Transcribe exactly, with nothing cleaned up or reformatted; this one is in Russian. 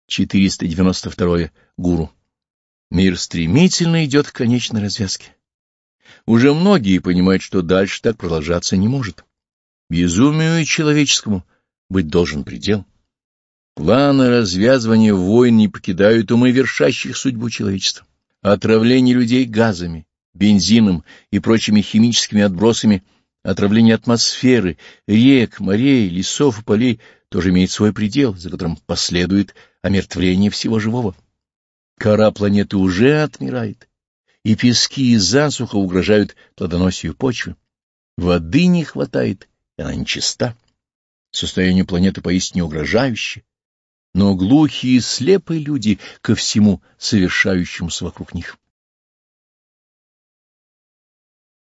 четыреста девяносто второе. Гуру. Мир стремительно идет к конечной развязке. Уже многие понимают, что дальше так продолжаться не может. Безумию человеческому быть должен предел. Планы развязывания войн не покидают умы вершащих судьбу человечества. Отравление людей газами, бензином и прочими химическими отбросами, отравление атмосферы, рек, морей, лесов и полей тоже имеет свой предел, за которым последует омертвление всего живого. Кора планеты уже отмирает, и пески и засуха угрожают плодоносию почвы. Воды не хватает, и она нечиста. Состояние планеты поистине угрожающее, но глухие и слепые люди ко всему совершающемуся вокруг них.